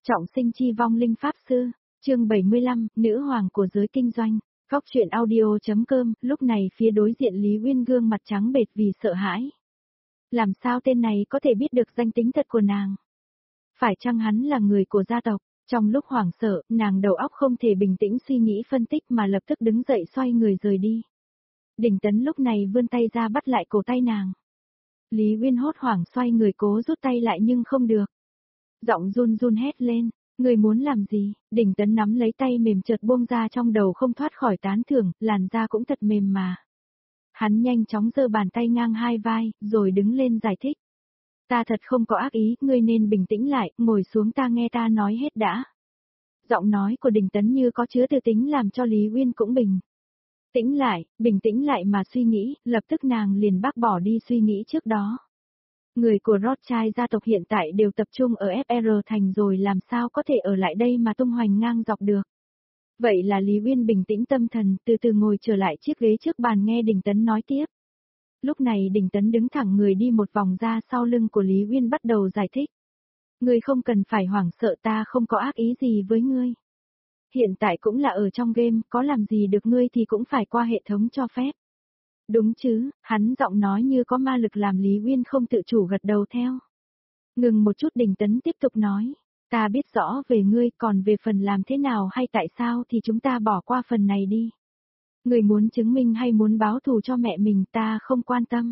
Trọng sinh chi vong linh pháp sư, chương 75, nữ hoàng của giới kinh doanh. Góc truyện audio.com, lúc này phía đối diện Lý Uyên gương mặt trắng bệch vì sợ hãi. Làm sao tên này có thể biết được danh tính thật của nàng? Phải chăng hắn là người của gia tộc? Trong lúc hoảng sợ, nàng đầu óc không thể bình tĩnh suy nghĩ phân tích mà lập tức đứng dậy xoay người rời đi. Đình Tấn lúc này vươn tay ra bắt lại cổ tay nàng. Lý Uyên hốt hoảng xoay người cố rút tay lại nhưng không được. Giọng run run hét lên, người muốn làm gì? Đình Tấn nắm lấy tay mềm chợt buông ra trong đầu không thoát khỏi tán thưởng, làn da cũng thật mềm mà. Hắn nhanh chóng giơ bàn tay ngang hai vai, rồi đứng lên giải thích. Ta thật không có ác ý, ngươi nên bình tĩnh lại, ngồi xuống ta nghe ta nói hết đã. Giọng nói của Đình Tấn như có chứa từ tính làm cho Lý Uyên cũng bình tĩnh lại mà suy nghĩ, lập tức nàng liền bác bỏ đi suy nghĩ trước đó. Người của Rothschild gia tộc hiện tại đều tập trung ở FR thành rồi làm sao có thể ở lại đây mà tung hoành ngang dọc được. Vậy là Lý Uyên bình tĩnh tâm thần, từ từ ngồi trở lại chiếc ghế trước bàn nghe Đình Tấn nói tiếp. Lúc này Đình Tấn đứng thẳng người đi một vòng ra sau lưng của Lý Uyên bắt đầu giải thích. Ngươi không cần phải hoảng sợ, ta không có ác ý gì với ngươi. Hiện tại cũng là ở trong game, có làm gì được ngươi thì cũng phải qua hệ thống cho phép. Đúng chứ, hắn giọng nói như có ma lực làm Lý Uyên không tự chủ gật đầu theo. Ngừng một chút Đình Tấn tiếp tục nói, ta biết rõ về ngươi, còn về phần làm thế nào hay tại sao thì chúng ta bỏ qua phần này đi. Ngươi muốn chứng minh hay muốn báo thù cho mẹ mình ta không quan tâm.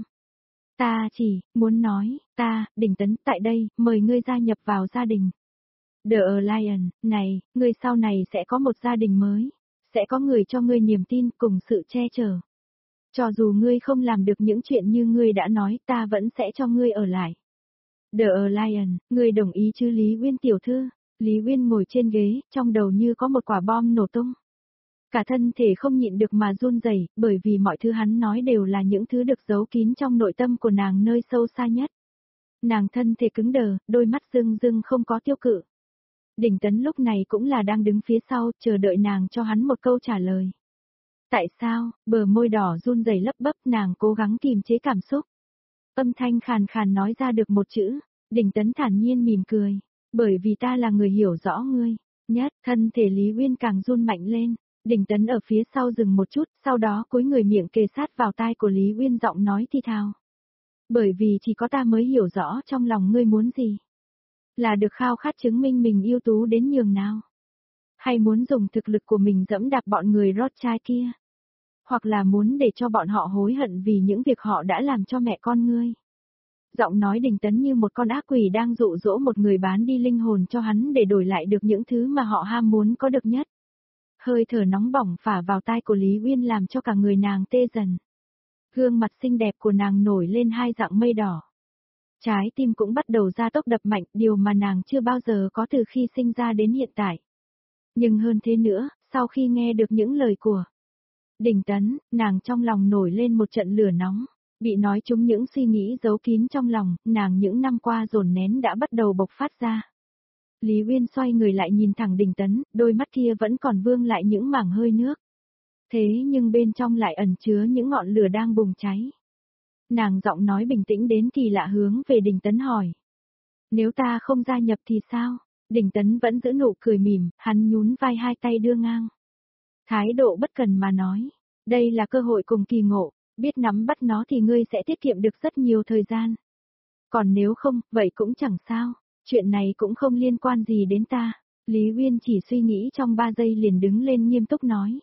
Ta chỉ muốn nói, Đình Tấn tại đây, mời ngươi gia nhập vào gia đình. The Alliance, này, ngươi sau này sẽ có một gia đình mới, sẽ có người cho ngươi niềm tin cùng sự che chở. Cho dù ngươi không làm được những chuyện như ngươi đã nói, ta vẫn sẽ cho ngươi ở lại. The Alliance, ngươi đồng ý chứ Lý Uyên tiểu thư? Lý Uyên ngồi trên ghế, trong đầu như có một quả bom nổ tung. Cả thân thể không nhịn được mà run rẩy, bởi vì mọi thứ hắn nói đều là những thứ được giấu kín trong nội tâm của nàng nơi sâu xa nhất. Nàng thân thể cứng đờ, đôi mắt rưng rưng không có tiêu cự. Đình Tấn lúc này cũng là đang đứng phía sau, chờ đợi nàng cho hắn một câu trả lời. Tại sao? Bờ môi đỏ run rẩy lấp bấp, nàng cố gắng kìm chế cảm xúc. Âm thanh khàn khàn nói ra được một chữ. Đình Tấn thản nhiên mỉm cười. Bởi vì ta là người hiểu rõ ngươi. Nhất, thân thể Lý Uyên càng run mạnh lên. Đình Tấn ở phía sau dừng một chút, sau đó cúi người miệng kề sát vào tai của Lý Uyên giọng nói thi thào. Bởi vì chỉ có ta mới hiểu rõ trong lòng ngươi muốn gì. Là được khao khát chứng minh mình ưu tú đến nhường nào. Hay muốn dùng thực lực của mình dẫm đạp bọn người Rothschild kia. Hoặc là muốn để cho bọn họ hối hận vì những việc họ đã làm cho mẹ con ngươi. Giọng nói Đình Tấn như một con ác quỷ đang dụ dỗ một người bán đi linh hồn cho hắn để đổi lại được những thứ mà họ ham muốn có được nhất. Hơi thở nóng bỏng phả vào tai của Lý Uyên làm cho cả người nàng tê dần. Gương mặt xinh đẹp của nàng nổi lên hai dạng mây đỏ. Trái tim cũng bắt đầu ra tốc đập mạnh, điều mà nàng chưa bao giờ có từ khi sinh ra đến hiện tại. Nhưng hơn thế nữa, sau khi nghe được những lời của Đình Tấn, nàng trong lòng nổi lên một trận lửa nóng, bị nói trúng những suy nghĩ giấu kín trong lòng, nàng những năm qua dồn nén đã bắt đầu bộc phát ra. Lý Uyên xoay người lại nhìn thẳng Đình Tấn, đôi mắt kia vẫn còn vương lại những mảng hơi nước. Thế nhưng bên trong lại ẩn chứa những ngọn lửa đang bùng cháy. Nàng giọng nói bình tĩnh đến kỳ lạ hướng về Đình Tấn hỏi. Nếu ta không gia nhập thì sao? Đình Tấn vẫn giữ nụ cười mỉm, hắn nhún vai hai tay đưa ngang. Thái độ bất cần mà nói. Đây là cơ hội cùng kỳ ngộ, biết nắm bắt nó thì ngươi sẽ tiết kiệm được rất nhiều thời gian. Còn nếu không, vậy cũng chẳng sao, chuyện này cũng không liên quan gì đến ta. Lý Uyên chỉ suy nghĩ trong 3 giây liền đứng lên nghiêm túc nói.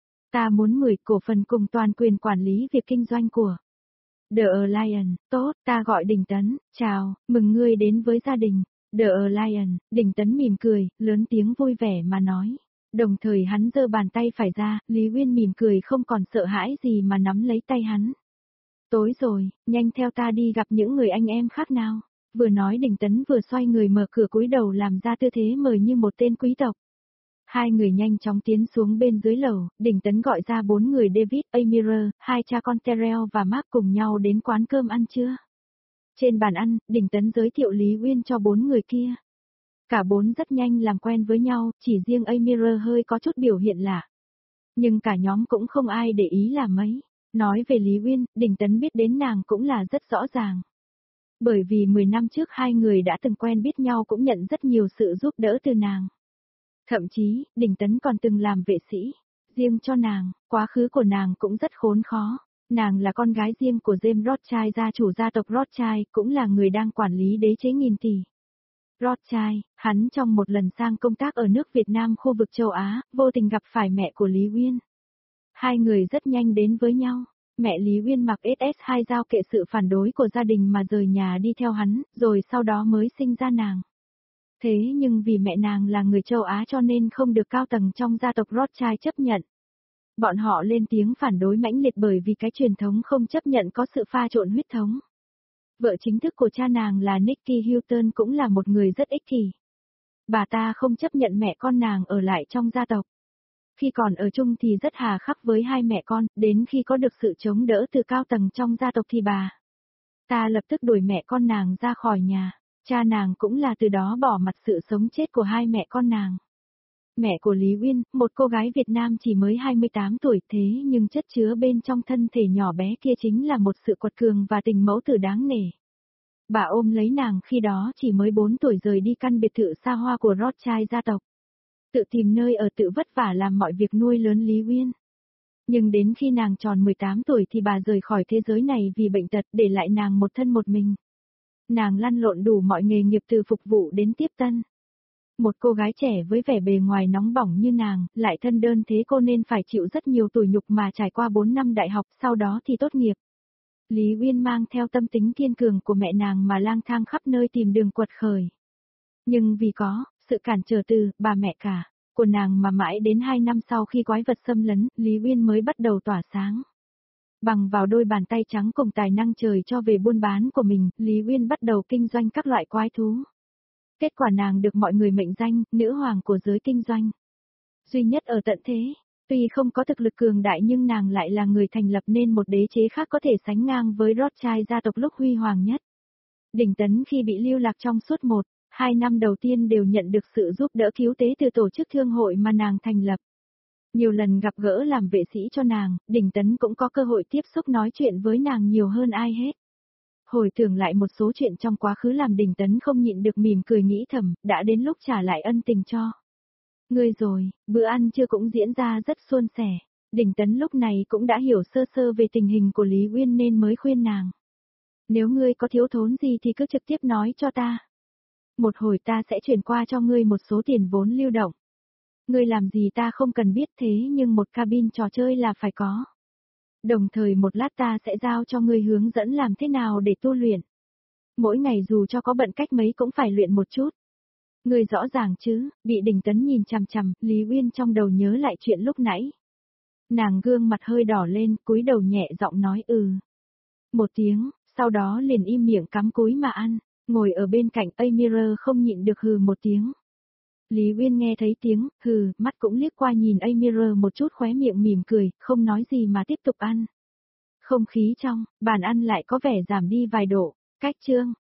Ta muốn 10 cổ phần cùng toàn quyền quản lý việc kinh doanh của The Alliance. Tốt, ta gọi Đình Tấn, chào, mừng ngươi đến với gia đình The Alliance. Đình Tấn mỉm cười, lớn tiếng vui vẻ mà nói. Đồng thời hắn giơ bàn tay phải ra, Lý Uyên mỉm cười không còn sợ hãi gì mà nắm lấy tay hắn. Tối rồi, nhanh theo ta đi gặp những người anh em khác nào. Vừa nói Đình Tấn vừa xoay người mở cửa cúi đầu làm ra tư thế mời như một tên quý tộc. Hai người nhanh chóng tiến xuống bên dưới lầu, Đình Tấn gọi ra 4 người David, Amir, hai cha con Terrell và Mark cùng nhau đến quán cơm ăn trưa. Trên bàn ăn, Đình Tấn giới thiệu Lý Uyên cho 4 người kia. Cả 4 rất nhanh làm quen với nhau, chỉ riêng Amir hơi có chút biểu hiện lạ. Nhưng cả nhóm cũng không ai để ý là mấy. Nói về Lý Uyên, Đình Tấn biết đến nàng cũng là rất rõ ràng. Bởi vì 10 năm trước hai người đã từng quen biết nhau cũng nhận rất nhiều sự giúp đỡ từ nàng. Thậm chí, Đình Tấn còn từng làm vệ sĩ, riêng cho nàng, quá khứ của nàng cũng rất khốn khó. Nàng là con gái riêng của James Rothschild, gia chủ gia tộc Rothschild, cũng là người đang quản lý đế chế nghìn tỷ. Rothschild, hắn trong một lần sang công tác ở nước Việt Nam khu vực châu Á, vô tình gặp phải mẹ của Lý Uyên. Hai người rất nhanh đến với nhau. Mẹ Lý Uyên mặc SS2 giao kệ sự phản đối của gia đình mà rời nhà đi theo hắn, rồi sau đó mới sinh ra nàng. Thế nhưng vì mẹ nàng là người châu Á cho nên không được cao tầng trong gia tộc Rothschild chấp nhận. Bọn họ lên tiếng phản đối mãnh liệt bởi vì cái truyền thống không chấp nhận có sự pha trộn huyết thống. Vợ chính thức của cha nàng là Nikki Hilton cũng là một người rất ích kỷ. Bà ta không chấp nhận mẹ con nàng ở lại trong gia tộc. Khi còn ở chung thì rất hà khắc với hai mẹ con, đến khi có được sự chống đỡ từ cao tầng trong gia tộc thì bà ta lập tức đuổi mẹ con nàng ra khỏi nhà. Cha nàng cũng là từ đó bỏ mặc sự sống chết của hai mẹ con nàng. Mẹ của Lý Uyên, một cô gái Việt Nam chỉ mới 28 tuổi thế nhưng chất chứa bên trong thân thể nhỏ bé kia chính là một sự quật cường và tình mẫu tử đáng nể. Bà ôm lấy nàng khi đó chỉ mới 4 tuổi rời đi căn biệt thự xa hoa của Rothschild gia tộc. Tự tìm nơi ở tự vất vả làm mọi việc nuôi lớn Lý Uyên. Nhưng đến khi nàng tròn 18 tuổi thì bà rời khỏi thế giới này vì bệnh tật để lại nàng một thân một mình. Nàng lăn lộn đủ mọi nghề nghiệp từ phục vụ đến tiếp tân. Một cô gái trẻ với vẻ bề ngoài nóng bỏng như nàng, lại thân đơn thế cô nên phải chịu rất nhiều tủi nhục mà trải qua 4 năm đại học sau đó thì tốt nghiệp. Lý Uyên mang theo tâm tính kiên cường của mẹ nàng mà lang thang khắp nơi tìm đường quật khởi. Nhưng vì có sự cản trở từ bà mẹ cả của nàng mà mãi đến 2 năm sau khi quái vật xâm lấn, Lý Uyên mới bắt đầu tỏa sáng. Bằng vào đôi bàn tay trắng cùng tài năng trời cho về buôn bán của mình, Lý Uyên bắt đầu kinh doanh các loại quái thú. Kết quả nàng được mọi người mệnh danh, nữ hoàng của giới kinh doanh. Duy nhất ở tận thế, tuy không có thực lực cường đại nhưng nàng lại là người thành lập nên một đế chế khác có thể sánh ngang với Rothschild gia tộc lúc huy hoàng nhất. Đình Tấn khi bị lưu lạc trong suốt 1-2 năm đầu tiên đều nhận được sự giúp đỡ cứu tế từ tổ chức thương hội mà nàng thành lập. Nhiều lần gặp gỡ làm vệ sĩ cho nàng, Đình Tấn cũng có cơ hội tiếp xúc nói chuyện với nàng nhiều hơn ai hết. Hồi tưởng lại một số chuyện trong quá khứ làm Đình Tấn không nhịn được mỉm cười nghĩ thầm, đã đến lúc trả lại ân tình cho ngươi rồi. Bữa ăn trưa cũng diễn ra rất suôn sẻ. Đình Tấn lúc này cũng đã hiểu sơ sơ về tình hình của Lý Uyên nên mới khuyên nàng. Nếu ngươi có thiếu thốn gì thì cứ trực tiếp nói cho ta. Một hồi ta sẽ chuyển qua cho ngươi một số tiền vốn lưu động. Ngươi làm gì ta không cần biết thế nhưng một cabin trò chơi là phải có. Đồng thời một lát ta sẽ giao cho ngươi hướng dẫn làm thế nào để tu luyện. Mỗi ngày dù cho có bận cách mấy cũng phải luyện một chút. Ngươi rõ ràng chứ, bị Đình Tấn nhìn chằm chằm, Lý Uyên trong đầu nhớ lại chuyện lúc nãy. Nàng gương mặt hơi đỏ lên, cúi đầu nhẹ giọng nói một tiếng, sau đó liền im miệng cắm cúi mà ăn, ngồi ở bên cạnh Amir không nhịn được hừ một tiếng. Lý Uyên nghe thấy tiếng hừ, mắt cũng liếc qua nhìn Amir một chút khóe miệng mỉm cười, không nói gì mà tiếp tục ăn. Không khí trong bàn ăn lại có vẻ giảm đi vài độ. Cách chương